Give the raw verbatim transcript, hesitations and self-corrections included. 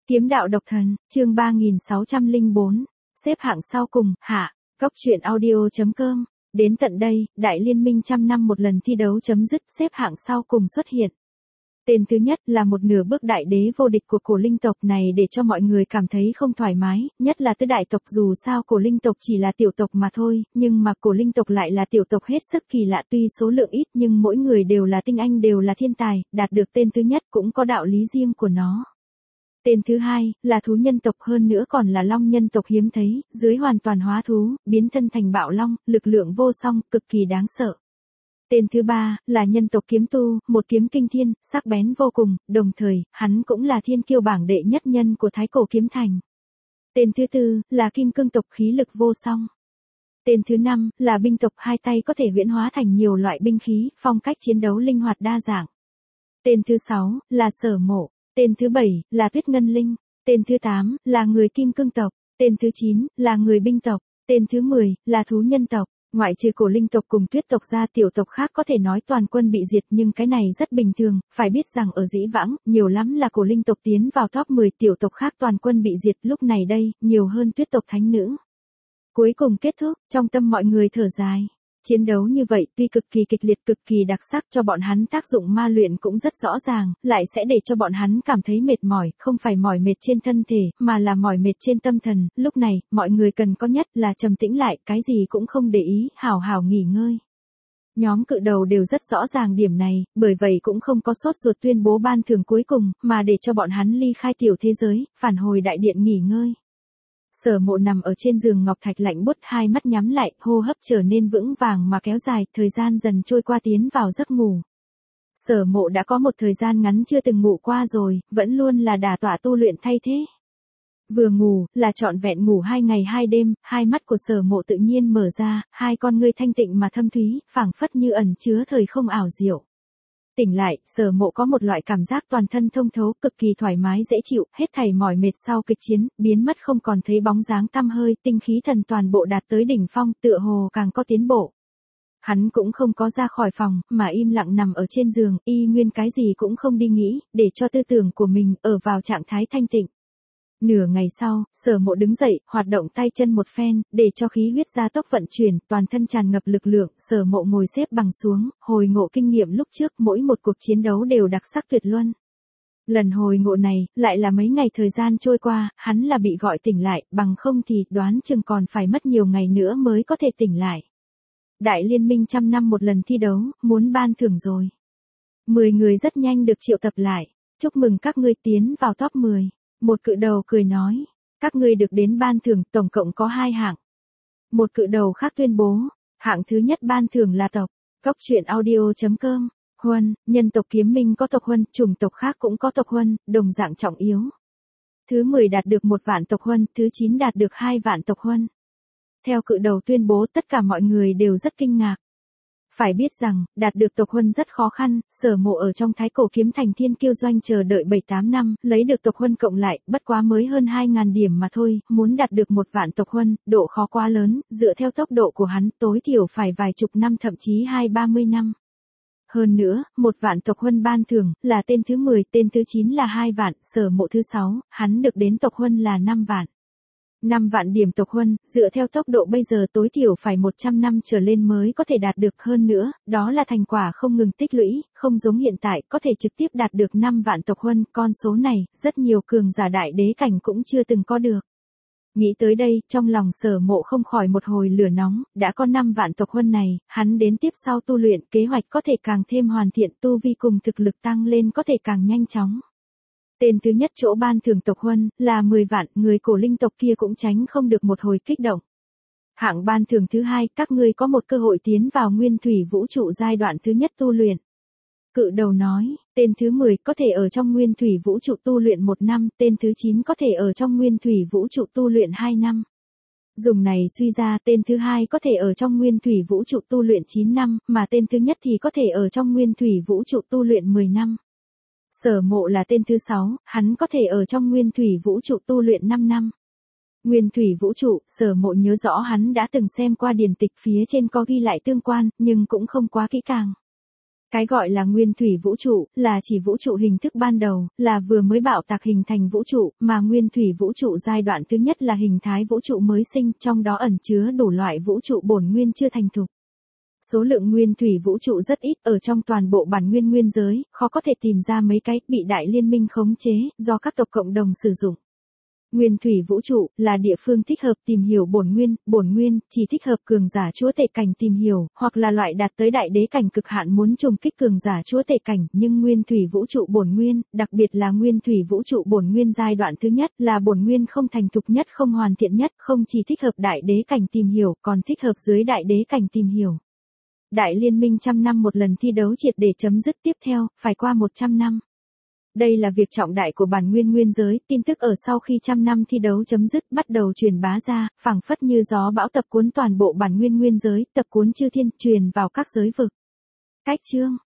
Kiếm đạo độc thần, chương ba nghìn sáu trăm lẻ bốn, xếp hạng sau cùng, hạ, Cốc truyện audio.com. Đến tận đây, Đại Liên Minh trăm năm một lần thi đấu chấm dứt, xếp hạng sau cùng xuất hiện. Tên thứ nhất là một nửa bước đại đế vô địch của cổ linh tộc này để cho mọi người cảm thấy không thoải mái, nhất là tứ đại tộc dù sao cổ linh tộc chỉ là tiểu tộc mà thôi, nhưng mà cổ linh tộc lại là tiểu tộc hết sức kỳ lạ tuy số lượng ít nhưng mỗi người đều là tinh anh đều là thiên tài, đạt được tên thứ nhất cũng có đạo lý riêng của nó. Tên thứ hai, là thú nhân tộc hơn nữa còn là long nhân tộc hiếm thấy, dưới hoàn toàn hóa thú, biến thân thành bạo long, lực lượng vô song, cực kỳ đáng sợ. Tên thứ ba, là nhân tộc kiếm tu, một kiếm kinh thiên, sắc bén vô cùng, đồng thời, hắn cũng là thiên kiêu bảng đệ nhất nhân của Thái Cổ Kiếm Thành. Tên thứ tư, là kim cương tộc khí lực vô song. Tên thứ năm, là binh tộc hai tay có thể huyễn hóa thành nhiều loại binh khí, phong cách chiến đấu linh hoạt đa dạng. Tên thứ sáu, là sở mộ. Tên thứ bảy, là tuyết ngân linh. Tên thứ tám, là người kim cương tộc. Tên thứ chín, là người binh tộc. Tên thứ mười, là thú nhân tộc. Ngoại trừ cổ linh tộc cùng tuyết tộc ra tiểu tộc khác có thể nói toàn quân bị diệt nhưng cái này rất bình thường, phải biết rằng ở dĩ vãng, nhiều lắm là cổ linh tộc tiến vào top mười tiểu tộc khác toàn quân bị diệt lúc này đây, nhiều hơn tuyết tộc thánh nữ. Cuối cùng kết thúc, trong tâm mọi người thở dài. Chiến đấu như vậy tuy cực kỳ kịch liệt cực kỳ đặc sắc cho bọn hắn tác dụng ma luyện cũng rất rõ ràng, lại sẽ để cho bọn hắn cảm thấy mệt mỏi, không phải mỏi mệt trên thân thể, mà là mỏi mệt trên tâm thần, lúc này, mọi người cần có nhất là trầm tĩnh lại, cái gì cũng không để ý, hào hào nghỉ ngơi. Nhóm cự đầu đều rất rõ ràng điểm này, bởi vậy cũng không có sốt ruột tuyên bố ban thưởng cuối cùng, mà để cho bọn hắn ly khai tiểu thế giới, phản hồi đại điện nghỉ ngơi. Sở Mộ nằm ở trên giường ngọc thạch lạnh buốt, hai mắt nhắm lại, hô hấp trở nên vững vàng mà kéo dài, thời gian dần trôi qua tiến vào giấc ngủ. Sở Mộ đã có một thời gian ngắn chưa từng ngủ qua rồi, vẫn luôn là đả tọa tu luyện thay thế. Vừa ngủ, là trọn vẹn ngủ hai ngày hai đêm, hai mắt của Sở Mộ tự nhiên mở ra, hai con ngươi thanh tịnh mà thâm thúy, phảng phất như ẩn chứa thời không ảo diệu. Tỉnh lại, Sở Mộ có một loại cảm giác toàn thân thông thấu, cực kỳ thoải mái dễ chịu, hết thảy mỏi mệt sau kịch chiến, biến mất không còn thấy bóng dáng tăm hơi, tinh khí thần toàn bộ đạt tới đỉnh phong, tựa hồ càng có tiến bộ. Hắn cũng không có ra khỏi phòng, mà im lặng nằm ở trên giường, y nguyên cái gì cũng không đi nghĩ, để cho tư tưởng của mình ở vào trạng thái thanh tịnh. Nửa ngày sau, Sở Mộ đứng dậy, hoạt động tay chân một phen, để cho khí huyết gia tốc vận chuyển, toàn thân tràn ngập lực lượng, Sở Mộ ngồi xếp bằng xuống, hồi ngộ kinh nghiệm lúc trước, mỗi một cuộc chiến đấu đều đặc sắc tuyệt luân. Lần hồi ngộ này, lại là mấy ngày thời gian trôi qua, hắn là bị gọi tỉnh lại, bằng không thì đoán chừng còn phải mất nhiều ngày nữa mới có thể tỉnh lại. Đại Liên Minh trăm năm một lần thi đấu, muốn ban thưởng rồi. Mười người rất nhanh được triệu tập lại, chúc mừng các ngươi tiến vào top mười. Một cự đầu cười nói, các ngươi được đến ban thưởng, tổng cộng có hai hạng. Một cự đầu khác tuyên bố, hạng thứ nhất ban thưởng là tộc, Cốc truyện audio.com, huân, nhân tộc kiếm minh có tộc huân, chủng tộc khác cũng có tộc huân, đồng dạng trọng yếu. Thứ mười đạt được một vạn tộc huân, thứ chín đạt được hai vạn tộc huân. Theo cự đầu tuyên bố tất cả mọi người đều rất kinh ngạc. Phải biết rằng, đạt được tộc huân rất khó khăn, Sở Mộ ở trong Thái Cổ Kiếm Thành thiên kiêu doanh chờ đợi bảy tám năm, lấy được tộc huân cộng lại, bất quá mới hơn hai nghìn điểm mà thôi, muốn đạt được một vạn tộc huân, độ khó quá lớn, dựa theo tốc độ của hắn, tối thiểu phải vài chục năm thậm chí hai ba mươi năm. Hơn nữa, một vạn tộc huân ban thưởng, là tên thứ mười, tên thứ chín là hai vạn, Sở Mộ thứ sáu, hắn được đến tộc huân là năm vạn. năm vạn điểm tộc huân, dựa theo tốc độ bây giờ tối thiểu phải một trăm năm trở lên mới có thể đạt được hơn nữa, đó là thành quả không ngừng tích lũy, không giống hiện tại có thể trực tiếp đạt được năm vạn tộc huân, con số này, rất nhiều cường giả đại đế cảnh cũng chưa từng có được. Nghĩ tới đây, trong lòng Sở Mộ không khỏi một hồi lửa nóng, đã có năm vạn tộc huân này, hắn đến tiếp sau tu luyện, kế hoạch có thể càng thêm hoàn thiện, tu vi cùng thực lực tăng lên có thể càng nhanh chóng. Tên thứ nhất chỗ ban thưởng tộc huân, là mười vạn, người cổ linh tộc kia cũng tránh không được một hồi kích động. Hạng ban thưởng thứ hai, các ngươi có một cơ hội tiến vào nguyên thủy vũ trụ giai đoạn thứ nhất tu luyện. Cự đầu nói, tên thứ mười có thể ở trong nguyên thủy vũ trụ tu luyện một năm, tên thứ chín có thể ở trong nguyên thủy vũ trụ tu luyện hai năm. Dùng này suy ra, tên thứ hai có thể ở trong nguyên thủy vũ trụ tu luyện chín năm, mà tên thứ nhất thì có thể ở trong nguyên thủy vũ trụ tu luyện mười năm. Sở Mộ là tên thứ sáu, hắn có thể ở trong nguyên thủy vũ trụ tu luyện năm năm. Nguyên thủy vũ trụ, Sở Mộ nhớ rõ hắn đã từng xem qua điển tịch phía trên có ghi lại tương quan, nhưng cũng không quá kỹ càng. Cái gọi là nguyên thủy vũ trụ, là chỉ vũ trụ hình thức ban đầu, là vừa mới bạo tạc hình thành vũ trụ, mà nguyên thủy vũ trụ giai đoạn thứ nhất là hình thái vũ trụ mới sinh, trong đó ẩn chứa đủ loại vũ trụ bổn nguyên chưa thành thục. Số lượng nguyên thủy vũ trụ rất ít, ở trong toàn bộ bản nguyên nguyên giới, khó có thể tìm ra mấy cái bị đại liên minh khống chế, do các tộc cộng đồng sử dụng. Nguyên thủy vũ trụ là địa phương thích hợp tìm hiểu bổn nguyên, bổn nguyên chỉ thích hợp cường giả chúa tể cảnh tìm hiểu, hoặc là loại đạt tới đại đế cảnh cực hạn muốn trùng kích cường giả chúa tể cảnh, nhưng nguyên thủy vũ trụ bổn nguyên, đặc biệt là nguyên thủy vũ trụ bổn nguyên giai đoạn thứ nhất là bổn nguyên không thành thục nhất, không hoàn thiện nhất, không chỉ thích hợp đại đế cảnh tìm hiểu, còn thích hợp dưới đại đế cảnh tìm hiểu. Đại liên minh trăm năm một lần thi đấu triệt để chấm dứt, tiếp theo, phải qua một trăm năm. Đây là việc trọng đại của bản nguyên nguyên giới, tin tức ở sau khi trăm năm thi đấu chấm dứt bắt đầu truyền bá ra, phảng phất như gió bão tập cuốn toàn bộ bản nguyên nguyên giới, tập cuốn chư thiên, truyền vào các giới vực. Cách chương